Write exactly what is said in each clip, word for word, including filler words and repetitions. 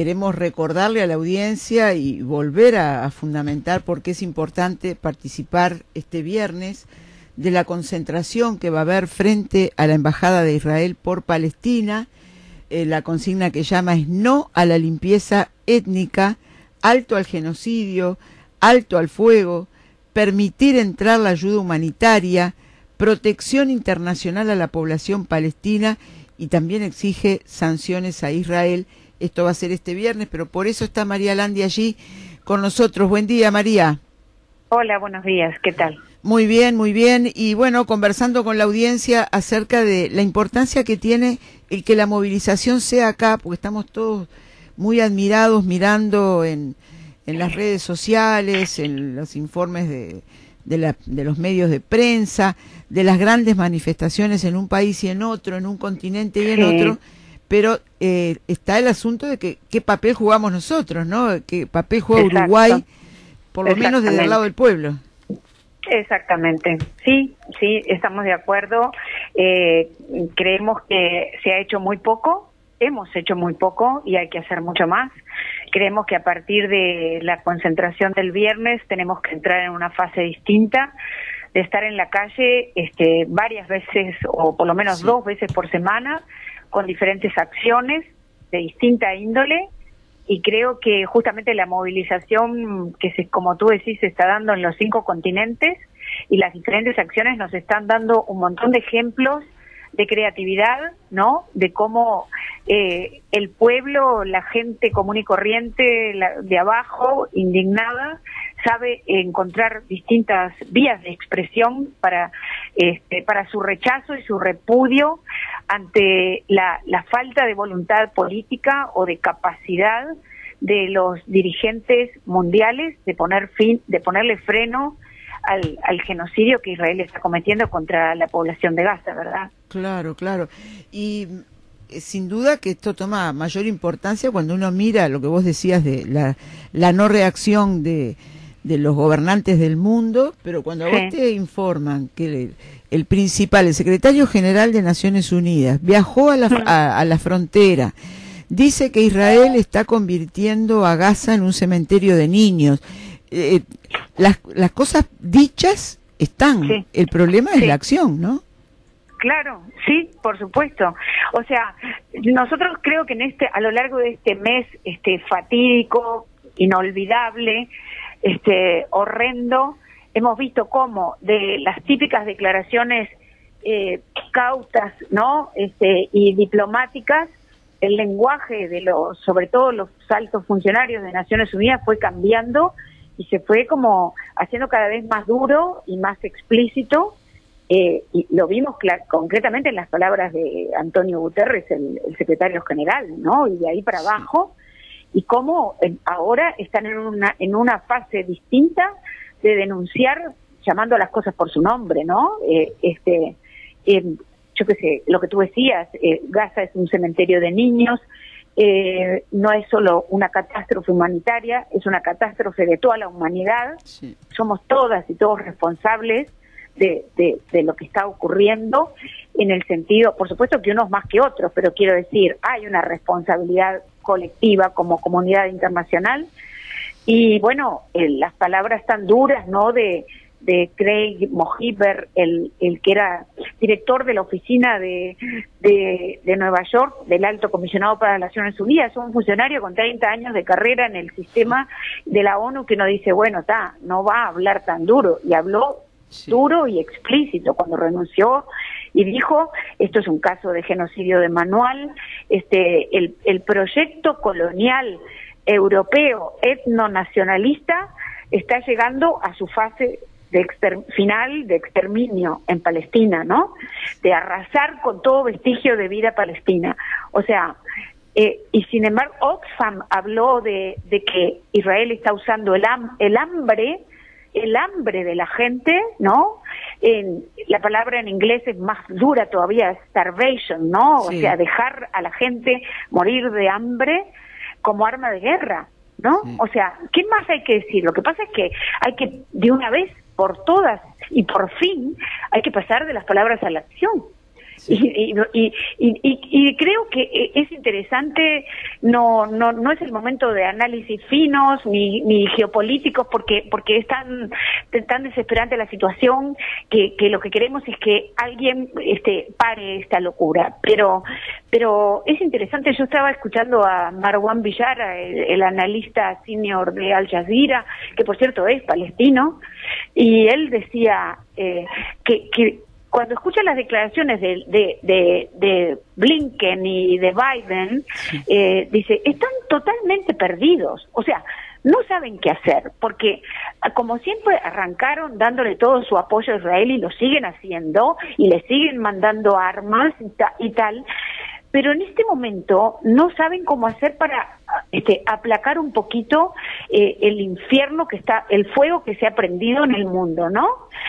queremos recordarle a la audiencia y volver a, a fundamentar por qué es importante participar este viernes de la concentración que va a haber frente a la Embajada de Israel por Palestina. Eh, la consigna que llama es no a la limpieza étnica, alto al genocidio, alto al fuego, permitir entrar la ayuda humanitaria, protección internacional a la población palestina y también exige sanciones a Israel. Esto va a ser este viernes, pero por eso está María Landi allí con nosotros. Buen día, María. Hola, buenos días, ¿qué tal? Muy bien, muy bien. Y bueno, conversando con la audiencia acerca de la importancia que tiene el que la movilización sea acá, porque estamos todos muy admirados mirando en, en las redes sociales, en los informes de, de, la, de los medios de prensa, de las grandes manifestaciones en un país y en otro, en un continente y en Sí. otro, pero eh, está el asunto de que qué papel jugamos nosotros, ¿no? ¿Qué papel juega Exacto. Uruguay, por lo menos desde el lado del pueblo? Exactamente, sí, sí, estamos de acuerdo. Eh, creemos que se ha hecho muy poco, hemos hecho muy poco y hay que hacer mucho más. Creemos que a partir de la concentración del viernes tenemos que entrar en una fase distinta, de estar en la calle este, varias veces o por lo menos Sí. dos veces por semana con diferentes acciones de distinta índole. Y creo que justamente la movilización que, se, como tú decís, se está dando en los cinco continentes y las diferentes acciones nos están dando un montón de ejemplos de creatividad, ¿no? De cómo eh, el pueblo, la gente común y corriente, la, de abajo, indignada, sabe encontrar distintas vías de expresión para, este, para su rechazo y su repudio ante la, la falta de voluntad política o de capacidad de los dirigentes mundiales de poner fin, de ponerle freno al, al genocidio que Israel está cometiendo contra la población de Gaza, ¿verdad? Claro, claro. Y eh, sin duda que esto toma mayor importancia cuando uno mira lo que vos decías de la, la no reacción de, de los gobernantes del mundo, pero cuando a Sí. vos te informan que el, el principal, el secretario general de Naciones Unidas, viajó a la, a, a la frontera, dice que Israel está convirtiendo a Gaza en un cementerio de niños. Eh, las, las cosas dichas están, Sí. el problema es Sí. la acción, ¿no? Claro, sí, por supuesto. O sea, nosotros creo que en este, a lo largo de este mes, este fatídico, inolvidable, este horrendo, hemos visto cómo de las típicas declaraciones eh, cautas, ¿no? Este y diplomáticas, el lenguaje de los, sobre todo los altos funcionarios de Naciones Unidas, fue cambiando y se fue como haciendo cada vez más duro y más explícito. Eh, y lo vimos concretamente en las palabras de Antonio Guterres, el, el secretario general, ¿no? Y de ahí para abajo, y cómo eh, ahora están en una en una fase distinta de denunciar, llamando a las cosas por su nombre, ¿no? Eh, este, eh, yo qué sé, lo que tú decías, eh, Gaza es un cementerio de niños, eh, no es solo una catástrofe humanitaria, es una catástrofe de toda la humanidad. Sí. Somos todas y todos responsables De, de, de lo que está ocurriendo, en el sentido, por supuesto que unos más que otros, pero quiero decir, hay una responsabilidad colectiva como comunidad internacional. Y bueno, eh, las palabras tan duras, ¿no?, de, de Craig Mohiber, el, el que era director de la oficina de, de, de Nueva York, del Alto Comisionado para las Naciones Unidas, un funcionario con treinta años de carrera en el sistema de la ONU, que nos dice, bueno, ta, no va a hablar tan duro, y habló Sí. duro y explícito cuando renunció y dijo, esto es un caso de genocidio de manual, este el, el proyecto colonial europeo etnonacionalista está llegando a su fase de exter- final de exterminio en Palestina, ¿no? De arrasar con todo vestigio de vida palestina. O sea, eh, y sin embargo Oxfam habló de, de que Israel está usando el, ham- el hambre el hambre de la gente, ¿no? En, la palabra en inglés es más dura todavía, starvation, ¿no? Sí. O sea, dejar a la gente morir de hambre como arma de guerra, ¿no? Sí. O sea, ¿qué más hay que decir? Lo que pasa es que hay que, de una vez por todas y por fin, hay que pasar de las palabras a la acción. Sí. Y, y, y, y, y creo que es interesante, no no no es el momento de análisis finos ni, ni geopolíticos, porque porque es tan, tan desesperante la situación que, que lo que queremos es que alguien este pare esta locura. Pero pero es interesante, yo estaba escuchando a Marwan Villar, el, el analista senior de Al Jazeera, que por cierto es palestino, y él decía eh, que, que cuando escucha las declaraciones de, de, de, de Blinken y de Biden, eh, dice, están totalmente perdidos, o sea, no saben qué hacer, porque como siempre arrancaron dándole todo su apoyo a Israel y lo siguen haciendo, y le siguen mandando armas y, ta, y tal, pero en este momento no saben cómo hacer para este, aplacar un poquito eh, el infierno que está, el fuego que se ha prendido en el mundo, ¿no?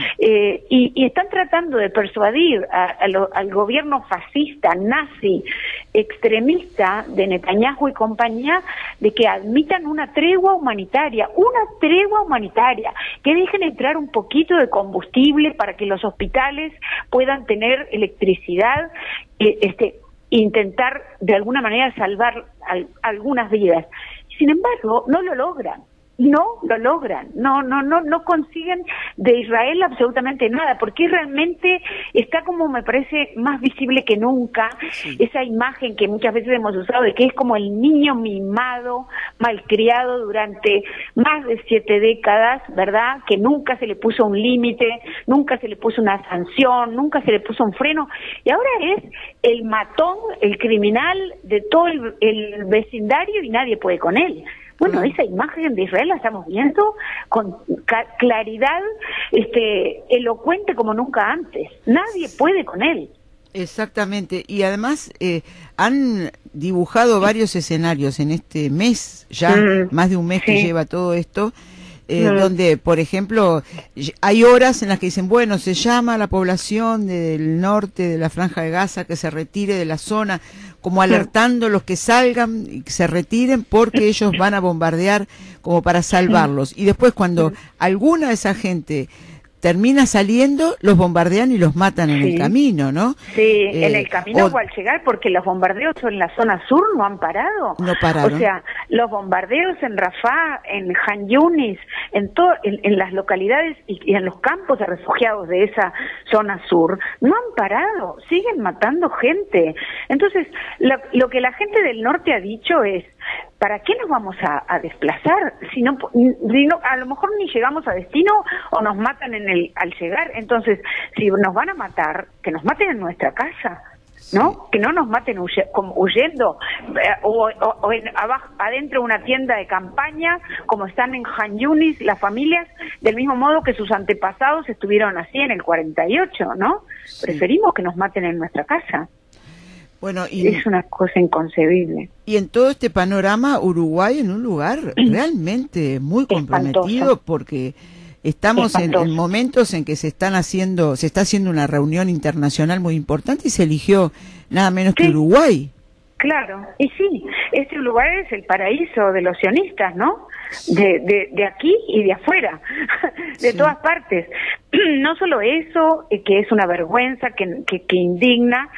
Eh, y, y están tratando de persuadir a, a lo, al gobierno fascista, nazi, extremista de Netanyahu y compañía, de que admitan una tregua humanitaria, una tregua humanitaria, que dejen entrar un poquito de combustible para que los hospitales puedan tener electricidad, eh, este intentar de alguna manera salvar al, algunas vidas. Sin embargo, no lo logran. No lo logran, no, no, no, no consiguen de Israel absolutamente nada, porque realmente está, como me parece, más visible que nunca, sí, esa imagen que muchas veces hemos usado de que es como el niño mimado, malcriado durante más de siete décadas, ¿verdad? Que nunca se le puso un límite, nunca se le puso una sanción, nunca se le puso un freno, y ahora es el matón, el criminal de todo el, el vecindario y nadie puede con él. Bueno, esa imagen de Israel la estamos viendo con claridad, este, elocuente como nunca antes. Nadie puede con él. Exactamente, y además eh, han dibujado varios escenarios en este mes, ya mm, más de un mes sí. que lleva todo esto, eh, mm. donde, por ejemplo, hay horas en las que dicen, bueno, se llama a la población del norte de la Franja de Gaza que se retire de la zona, como alertando a los que salgan y que se retiren porque ellos van a bombardear como para salvarlos. Y después cuando alguna de esa gente termina saliendo, los bombardean y los matan en sí. el camino, ¿no? Sí, eh, en el camino o, o al llegar, porque los bombardeos en la zona sur no han parado. No pararon. O sea, los bombardeos en Rafah, en Han Yunis, en, to, en, en las localidades y, y en los campos de refugiados de esa zona sur, no han parado, siguen matando gente. Entonces, lo, lo que la gente del norte ha dicho es, ¿para qué nos vamos a, a desplazar? Si no, si no, a lo mejor ni llegamos a destino o nos matan en el al llegar. Entonces, si nos van a matar, que nos maten en nuestra casa, ¿no? Sí. Que no nos maten huye, como huyendo eh, o, o, o en, abajo, adentro de una tienda de campaña, como están en Han Yunis las familias, del mismo modo que sus antepasados estuvieron así en el cuarenta y ocho, ¿no? Sí. Preferimos que nos maten en nuestra casa. Bueno, y, es una cosa inconcebible. Y en todo este panorama, Uruguay en un lugar realmente muy comprometido, espantoso, porque estamos en, en momentos en que se están haciendo, se está haciendo una reunión internacional muy importante y se eligió nada menos sí. que Uruguay. Claro, y sí, este lugar es el paraíso de los sionistas, ¿no? De, de, de aquí y de afuera, de sí. todas partes. No solo eso, que es una vergüenza, que, que, que indigna,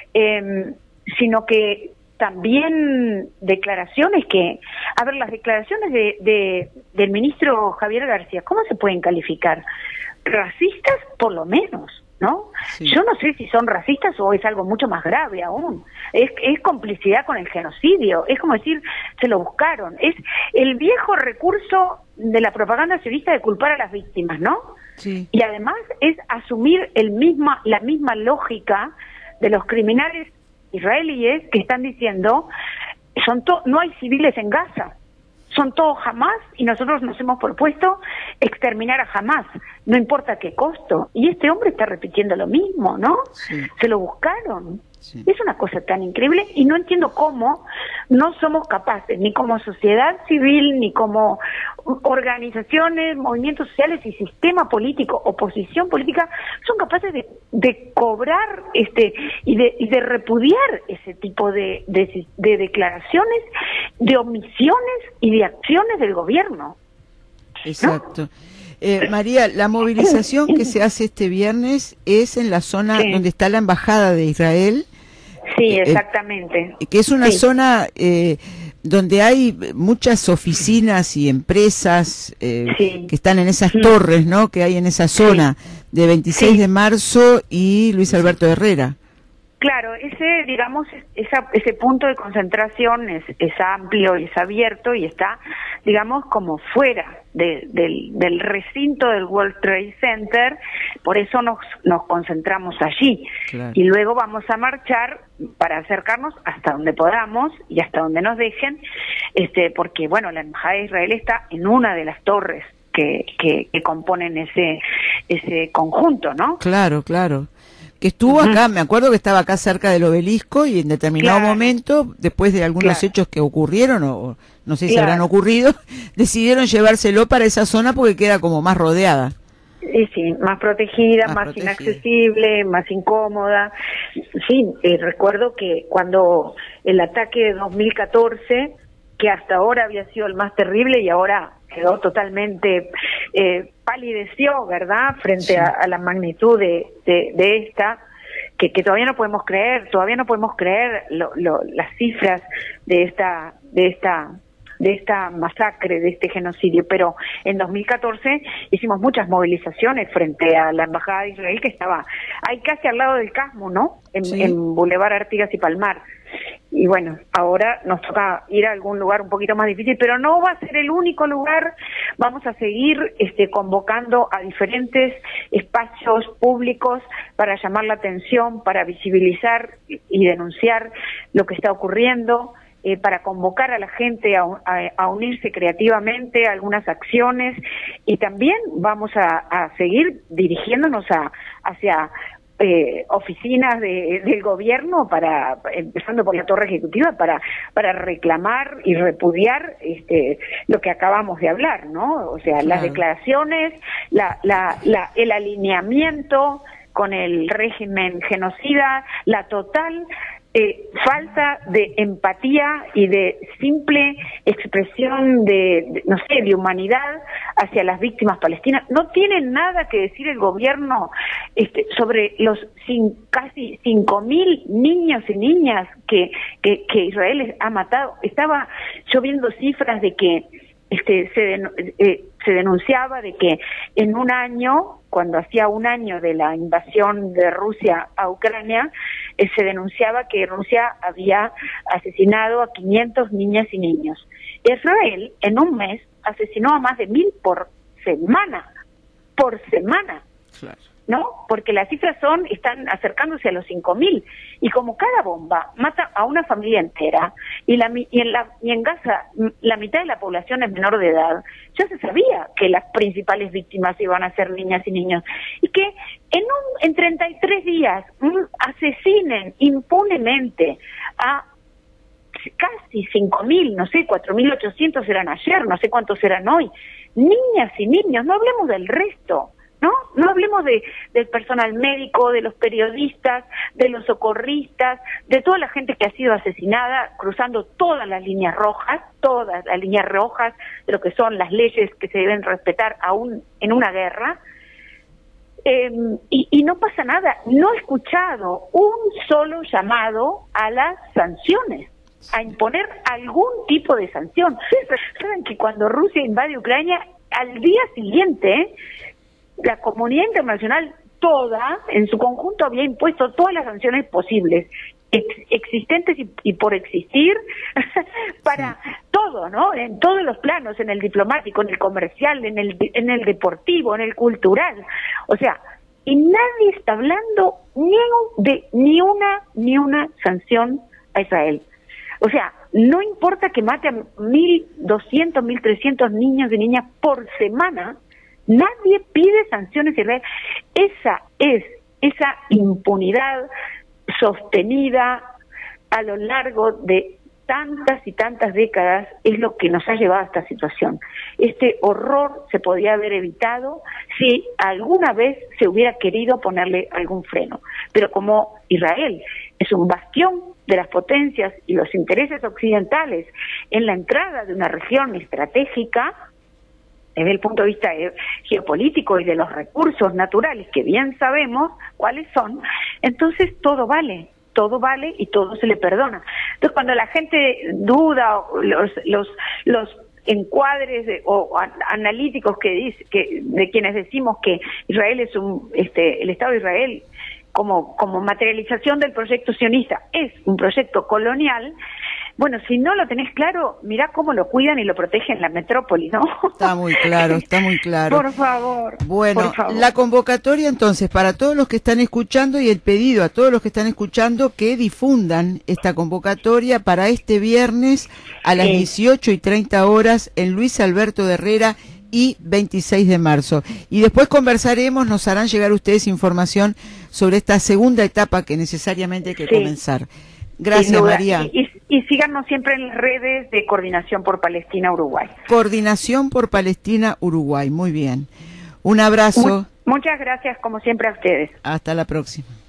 Eh, sino que también declaraciones que, a ver, las declaraciones de, de del ministro Javier García, ¿cómo se pueden calificar? Racistas, por lo menos, ¿no? Sí. Yo no sé si son racistas o es algo mucho más grave aún. Es, es complicidad con el genocidio, es como decir, se lo buscaron. Es el viejo recurso de la propaganda sionista de culpar a las víctimas, ¿no? Sí. Y además es asumir el misma, la misma lógica de los criminales israelíes que están diciendo son to no hay civiles en Gaza, son todos Hamás y nosotros nos hemos propuesto exterminar a Hamás, no importa qué costo. Y este hombre está repitiendo lo mismo, ¿no? Sí. Se lo buscaron. Sí. Es una cosa tan increíble y no entiendo cómo no somos capaces, ni como sociedad civil, ni como organizaciones, movimientos sociales y sistema político, oposición política, son capaces de, de cobrar este y de, y de repudiar ese tipo de, de, de declaraciones, de omisiones y de acciones del gobierno. Exacto. ¿No? Eh, María, la movilización que se hace este viernes es en la zona sí. donde está la embajada de Israel. Sí, exactamente. Eh, que es una sí. zona eh, donde hay muchas oficinas y empresas eh, sí. que están en esas sí. torres, ¿no? Que hay en esa zona sí. de veintiséis sí. de marzo y Luis Alberto Herrera. Claro, ese, digamos, esa, ese punto de concentración es, es amplio y es abierto y está, digamos, como fuera de, del, del recinto del World Trade Center, por eso nos, nos concentramos allí. Claro. Y luego vamos a marchar para acercarnos hasta donde podamos y hasta donde nos dejen, este, porque, bueno, la Embajada de Israel está en una de las torres que, que, que componen ese, ese conjunto, ¿no? Claro, claro. Que estuvo uh-huh. acá, me acuerdo que estaba acá cerca del obelisco y en determinado claro. momento, después de algunos claro. hechos que ocurrieron, o no sé si claro. habrán ocurrido, decidieron llevárselo para esa zona porque queda como más rodeada. Sí, sí, más protegida, más, más protegida. inaccesible, más incómoda. Sí, eh, recuerdo que cuando el ataque de dos mil catorce, que hasta ahora había sido el más terrible y ahora quedó totalmente eh, palideció, ¿verdad?, frente sí. a, a la magnitud de, de, de esta, que, que todavía no podemos creer, todavía no podemos creer lo, lo, las cifras de esta, de esta, de esta masacre, de este genocidio. Pero en dos mil catorce hicimos muchas movilizaciones frente a la Embajada de Israel, que estaba ahí casi al lado del Casmo, ¿no?, en, sí. en Boulevard Artigas y Palmar. Y bueno, ahora nos toca ir a algún lugar un poquito más difícil, pero no va a ser el único lugar. Vamos a seguir este, convocando a diferentes espacios públicos para llamar la atención, para visibilizar y denunciar lo que está ocurriendo, eh, para convocar a la gente a, a, a unirse creativamente a algunas acciones, y también vamos a, a seguir dirigiéndonos a, hacia Eh, oficinas de, del gobierno, para empezando por la Torre Ejecutiva, para para reclamar y repudiar este lo que acabamos de hablar, ¿no? O sea, claro. las declaraciones, la, la, la, el alineamiento con el régimen genocida, la total eh, falta de empatía y de simple expresión de, de, no sé, de humanidad hacia las víctimas palestinas. No tiene nada que decir el gobierno este, sobre los sin, casi cinco mil niños y niñas que, que, que Israel ha matado. Estaba yo viendo cifras de que este, se, den, eh, se denunciaba de que en un año, cuando hacía un año de la invasión de Rusia a Ucrania, eh, se denunciaba que Rusia había asesinado a quinientos niñas y niños. Israel, en un mes, asesinó a más de mil por semana, por semana, claro. ¿no? Porque las cifras son, están acercándose a los cinco mil, y como cada bomba mata a una familia entera, y, la, y, en la, y en Gaza la mitad de la población es menor de edad, ya se sabía que las principales víctimas iban a ser niñas y niños, y que en, un, en treinta y tres días mm, asesinen impunemente a casi cinco mil, no sé, cuatro mil ochocientos eran ayer, no sé cuántos eran hoy, niñas y niños, no hablemos del resto, ¿no? No hablemos de del personal médico, de los periodistas, de los socorristas, de toda la gente que ha sido asesinada cruzando todas las líneas rojas, todas las líneas rojas de lo que son las leyes que se deben respetar aún en una guerra. Eh, y, y no pasa nada. No he escuchado un solo llamado a las sanciones, a imponer algún tipo de sanción. Saben que cuando Rusia invade Ucrania, al día siguiente la comunidad internacional toda, en su conjunto, había impuesto todas las sanciones posibles, ex existentes y, y por existir, para sí. todo, ¿no? En todos los planos, en el diplomático, en el comercial, en el, en el deportivo, en el cultural. O sea, y nadie está hablando ni de ni una, ni una sanción a Israel. O sea, no importa que mate a mil doscientos, mil trescientos niños y niñas por semana, nadie pide sanciones a Israel. Esa es, esa impunidad sostenida a lo largo de tantas y tantas décadas es lo que nos ha llevado a esta situación. Este horror se podía haber evitado si alguna vez se hubiera querido ponerle algún freno. Pero como Israel es un bastión de las potencias y los intereses occidentales en la entrada de una región estratégica, desde el punto de vista geopolítico y de los recursos naturales, que bien sabemos cuáles son, entonces todo vale, todo vale y todo se le perdona. Entonces cuando la gente duda, los los los encuadres de, o a, analíticos que dice que de quienes decimos que Israel es un este el Estado de Israel como como materialización del proyecto sionista es un proyecto colonial. Bueno, si no lo tenés claro, mirá cómo lo cuidan y lo protegen la metrópoli, ¿no? Está muy claro, está muy claro. Por favor. Bueno, por favor. La convocatoria entonces para todos los que están escuchando y el pedido a todos los que están escuchando que difundan esta convocatoria para este viernes a las sí. dieciocho y treinta horas en Luis Alberto de Herrera y veintiséis de marzo. Y después conversaremos, nos harán llegar ustedes información sobre esta segunda etapa que necesariamente hay que sí. comenzar. Gracias, María. Y, y, y síganos siempre en las redes de Coordinación por Palestina Uruguay. Coordinación por Palestina Uruguay, muy bien. Un abrazo. Mu- muchas gracias, como siempre, a ustedes. Hasta la próxima.